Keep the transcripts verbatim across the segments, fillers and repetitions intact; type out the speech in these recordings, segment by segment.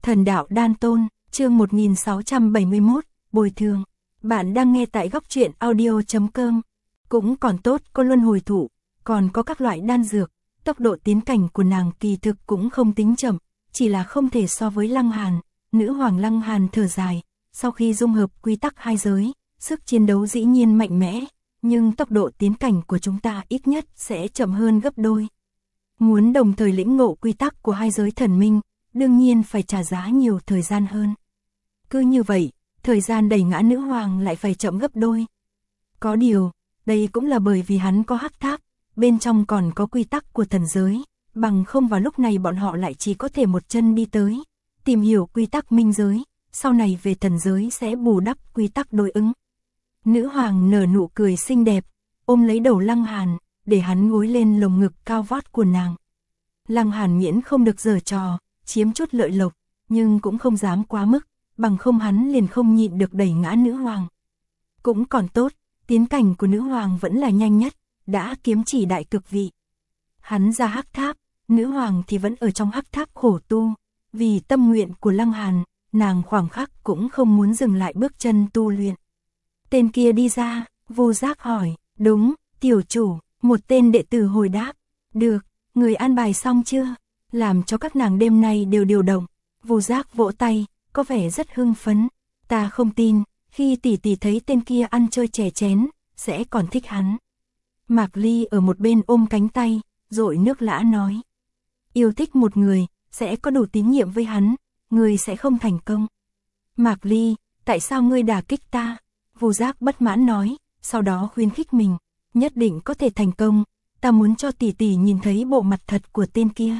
Thần đạo đan tôn, chương một nghìn sáu trăm bảy mươi mốt, bồi thường. Bạn đang nghe tại góc truyện audio chấm com. Cũng còn tốt có luân hồi thụ, còn có các loại đan dược, tốc độ tiến cảnh của nàng kỳ thực cũng không tính chậm, chỉ là không thể so với Lăng Hàn. Nữ hoàng Lăng Hàn thở dài, sau khi dung hợp quy tắc hai giới, sức chiến đấu dĩ nhiên mạnh mẽ, nhưng tốc độ tiến cảnh của chúng ta ít nhất sẽ chậm hơn gấp đôi. Muốn đồng thời lĩnh ngộ quy tắc của hai giới thần minh, đương nhiên phải trả giá nhiều thời gian hơn. Cứ như vậy, thời gian đẩy ngã nữ hoàng lại phải chậm gấp đôi. Có điều, đây cũng là bởi vì hắn có hắc tháp, bên trong còn có quy tắc của thần giới, bằng không vào lúc này bọn họ lại chỉ có thể một chân đi tới, tìm hiểu quy tắc minh giới, sau này về thần giới sẽ bù đắp quy tắc đối ứng. Nữ hoàng nở nụ cười xinh đẹp, ôm lấy đầu Lăng Hàn, để hắn gối lên lồng ngực cao vót của nàng. Lăng Hàn miễn không được giở trò, chiếm chút lợi lộc, nhưng cũng không dám quá mức, bằng không hắn liền không nhịn được đẩy ngã nữ hoàng. Cũng còn tốt, tiến cảnh của nữ hoàng vẫn là nhanh nhất, đã kiếm chỉ đại cực vị. Hắn ra hắc tháp, nữ hoàng thì vẫn ở trong hắc tháp khổ tu, vì tâm nguyện của Lăng Hàn, nàng khoảng khắc cũng không muốn dừng lại bước chân tu luyện. Tên kia đi ra, Vô Giác hỏi, đúng, tiểu chủ, một tên đệ tử hồi đáp, được, người an bài xong chưa, làm cho các nàng đêm nay đều điều động. Vô Giác vỗ tay, có vẻ rất hưng phấn, ta không tin, khi tỷ tỷ thấy tên kia ăn chơi chè chén, sẽ còn thích hắn. Mạc Ly ở một bên ôm cánh tay, dội nước lã nói, yêu thích một người, sẽ có đủ tín nhiệm với hắn, người sẽ không thành công. Mạc Ly, tại sao ngươi đả kích ta? Vô Giác bất mãn nói, sau đó khuyến khích mình, nhất định có thể thành công, ta muốn cho tỷ tỷ nhìn thấy bộ mặt thật của tên kia.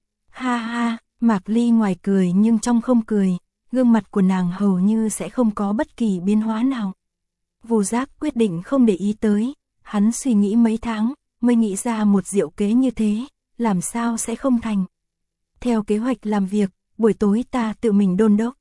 Ha ha, Mạc Ly ngoài cười nhưng trong không cười, gương mặt của nàng hầu như sẽ không có bất kỳ biến hóa nào. Vô Giác quyết định không để ý tới, hắn suy nghĩ mấy tháng, mới nghĩ ra một diệu kế như thế, làm sao sẽ không thành. Theo kế hoạch làm việc, buổi tối ta tự mình đôn đốc.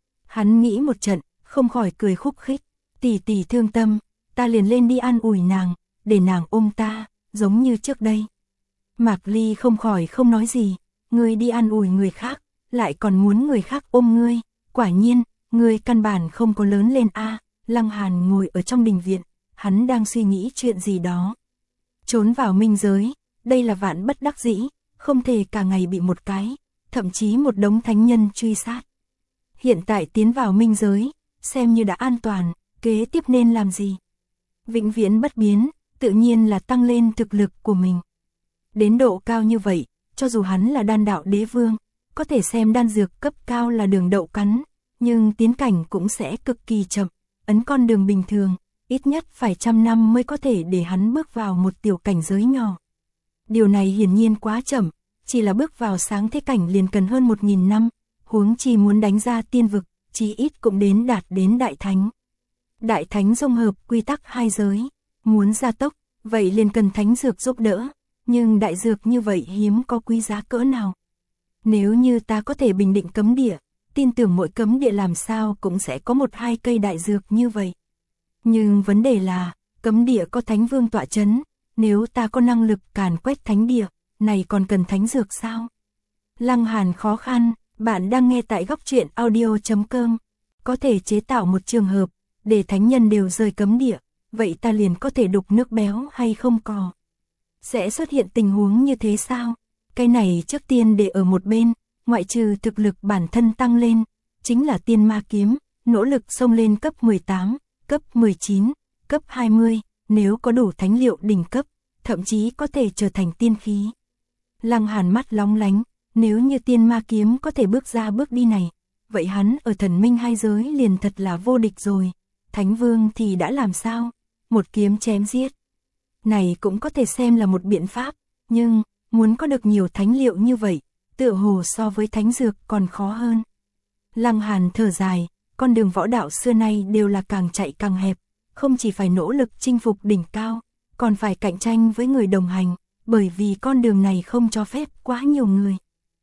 Hắn nghĩ một trận, không khỏi cười khúc khích, tỷ tỷ thương tâm, ta liền lên đi an ủi nàng, để nàng ôm ta, giống như trước đây. Mạc Ly không khỏi không nói gì, ngươi đi an ủi người khác, lại còn muốn người khác ôm ngươi, quả nhiên, ngươi căn bản không có lớn lên a. Lăng Hàn ngồi ở trong đình viện, hắn đang suy nghĩ chuyện gì đó. Trốn vào minh giới, đây là vạn bất đắc dĩ, không thể cả ngày bị một cái, thậm chí một đống thánh nhân truy sát. Hiện tại tiến vào minh giới, xem như đã an toàn, kế tiếp nên làm gì? Vĩnh viễn bất biến, tự nhiên là tăng lên thực lực của mình. Đến độ cao như vậy, cho dù hắn là đan đạo đế vương, có thể xem đan dược cấp cao là đường đậu cắn, nhưng tiến cảnh cũng sẽ cực kỳ chậm, ấn con đường bình thường, ít nhất phải trăm năm mới có thể để hắn bước vào một tiểu cảnh giới nhỏ. Điều này hiển nhiên quá chậm, chỉ là bước vào sáng thế cảnh liền cần hơn một nghìn năm, huống chi muốn đánh ra tiên vực, chí ít cũng đến đạt đến đại thánh. Đại thánh dung hợp quy tắc hai giới, muốn gia tốc, vậy liền cần thánh dược giúp đỡ, nhưng đại dược như vậy hiếm có quý giá cỡ nào. Nếu như ta có thể bình định cấm địa, tin tưởng mỗi cấm địa làm sao cũng sẽ có một hai cây đại dược như vậy. Nhưng vấn đề là, cấm địa có thánh vương tọa chấn, nếu ta có năng lực càn quét thánh địa, này còn cần thánh dược sao? Lăng Hàn khó khăn, bạn đang nghe tại góc truyện audio chấm com, có thể chế tạo một trường hợp, để thánh nhân đều rời cấm địa, vậy ta liền có thể đục nước béo hay không cò. Sẽ xuất hiện tình huống như thế sao? Cái này trước tiên để ở một bên, ngoại trừ thực lực bản thân tăng lên, chính là tiên ma kiếm, nỗ lực xông lên cấp mười tám, cấp mười chín, cấp hai mươi, nếu có đủ thánh liệu đỉnh cấp, thậm chí có thể trở thành tiên khí. Lăng Hàn mắt lóng lánh, nếu như tiên ma kiếm có thể bước ra bước đi này, vậy hắn ở thần minh hai giới liền thật là vô địch rồi. Thánh vương thì đã làm sao? Một kiếm chém giết. Này cũng có thể xem là một biện pháp, nhưng muốn có được nhiều thánh liệu như vậy, tựa hồ so với thánh dược còn khó hơn. Lăng Hàn thở dài, con đường võ đạo xưa nay đều là càng chạy càng hẹp, không chỉ phải nỗ lực chinh phục đỉnh cao, còn phải cạnh tranh với người đồng hành, bởi vì con đường này không cho phép quá nhiều người.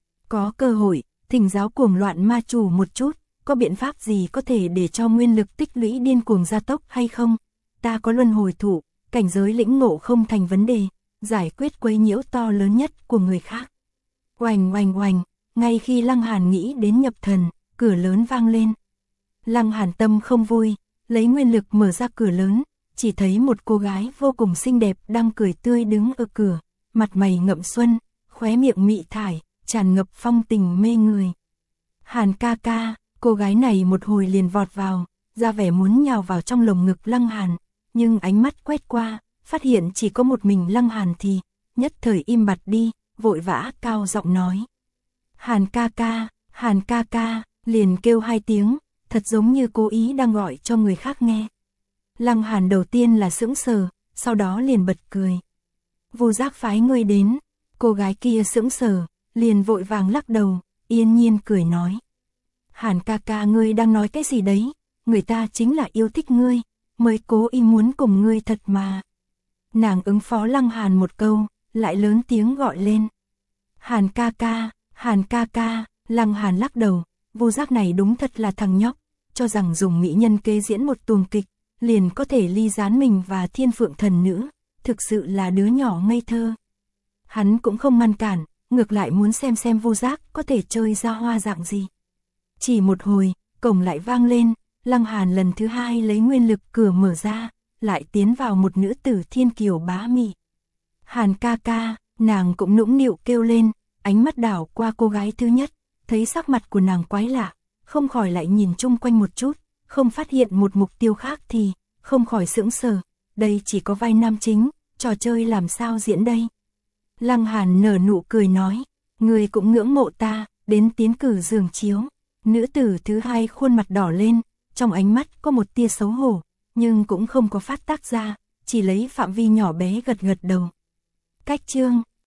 Có cơ hội, thỉnh giáo cuồng loạn ma chủ một chút, có biện pháp gì có thể để cho nguyên lực tích lũy điên cuồng gia tốc hay không? Ta có luân hồi thủ, cảnh giới lĩnh ngộ không thành vấn đề, giải quyết quấy nhiễu to lớn nhất của người khác. Oành oành oành, Ngay khi Lăng Hàn nghĩ đến nhập thần, cửa lớn vang lên. Lăng Hàn tâm không vui, lấy nguyên lực mở ra cửa lớn, chỉ thấy một cô gái vô cùng xinh đẹp đang cười tươi đứng ở cửa, mặt mày ngậm xuân, khóe miệng mị thải, tràn ngập phong tình mê người. Hàn ca ca, cô gái này một hồi liền vọt vào, ra vẻ muốn nhào vào trong lồng ngực Lăng Hàn, nhưng ánh mắt quét qua, phát hiện chỉ có một mình Lăng Hàn thì, nhất thời im bặt đi, vội vã cao giọng nói. Hàn ca ca, Hàn ca ca, liền kêu hai tiếng, thật giống như cố ý đang gọi cho người khác nghe. Lăng Hàn đầu tiên là sững sờ, sau đó liền bật cười. Vô Giác phái ngươi đến, cô gái kia sững sờ, liền vội vàng lắc đầu, yên nhiên cười nói. Hàn ca ca ngươi đang nói cái gì đấy, người ta chính là yêu thích ngươi, mới cố ý muốn cùng ngươi thật mà. Nàng ứng phó Lăng Hàn một câu, lại lớn tiếng gọi lên. Hàn ca ca, Hàn ca ca, Lăng Hàn lắc đầu, Vô Giác này đúng thật là thằng nhóc, cho rằng dùng mỹ nhân kế diễn một tuồng kịch, liền có thể ly gián mình và Thiên Phượng thần nữ, thực sự là đứa nhỏ ngây thơ. Hắn cũng không ngăn cản, ngược lại muốn xem xem Vô Giác có thể chơi ra hoa dạng gì. Chỉ một hồi, cổng lại vang lên, Lăng Hàn lần thứ hai lấy nguyên lực cửa mở ra, lại tiến vào một nữ tử thiên kiều bá mị. Hàn ca ca, nàng cũng nũng nịu kêu lên, ánh mắt đảo qua cô gái thứ nhất, thấy sắc mặt của nàng quái lạ, không khỏi lại nhìn chung quanh một chút, không phát hiện một mục tiêu khác thì, không khỏi sững sờ, đây chỉ có vai nam chính, trò chơi làm sao diễn đây. Lăng Hàn nở nụ cười nói, người cũng ngưỡng mộ ta, đến tiến cử giường chiếu. Nữ tử thứ hai khuôn mặt đỏ lên, trong ánh mắt có một tia xấu hổ, nhưng cũng không có phát tác ra, chỉ lấy phạm vi nhỏ bé gật gật đầu. Cách chương